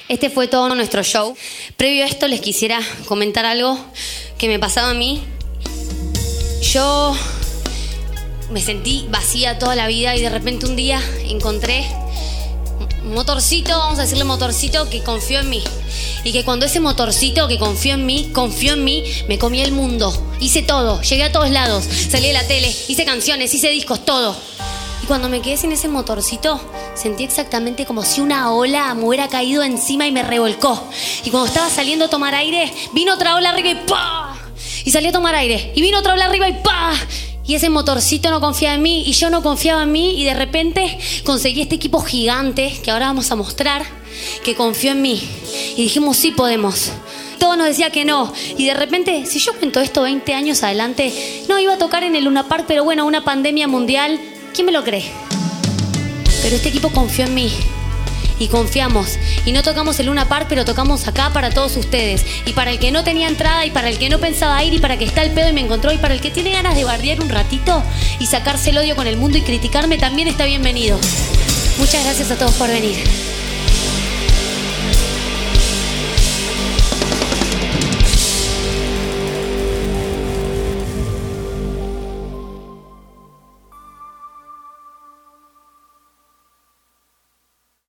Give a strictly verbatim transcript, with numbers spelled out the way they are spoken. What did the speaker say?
Este fue todo nuestro show. Previo a esto les quisiera comentar algo que me pasaba a mí. Yo me sentí vacía toda la vida y de repente un día encontré un motorcito, vamos a decirle motorcito, que confió en mí. Y que cuando ese motorcito que confió en mí, confió en mí, me comí el mundo. Hice todo, llegué a todos lados, salí de la tele, hice canciones, hice discos, todo. Y cuando me quedé sin ese motorcito, sentí exactamente como si una ola me hubiera caído encima y me revolcó. Y cuando estaba saliendo a tomar aire, vino otra ola arriba y ¡pah! Y salí a tomar aire, y vino otra ola arriba y ¡pah! Y ese motorcito no confiaba en mí, y yo no confiaba en mí, y de repente conseguí este equipo gigante, que ahora vamos a mostrar, que confió en mí. Y dijimos, sí podemos. Todo nos decía que no. Y de repente, si yo cuento esto veinte años adelante, no iba a tocar en el Luna Park, pero bueno, una pandemia mundial, ¿quién me lo cree? Pero este equipo confió en mí. Y confiamos. Y no tocamos el Luna Park, pero tocamos acá para todos ustedes. Y para el que no tenía entrada, y para el que no pensaba ir, y para el que está el pedo y me encontró, y para el que tiene ganas de bardear un ratito y sacarse el odio con el mundo y criticarme, también está bienvenido. Muchas gracias a todos por venir.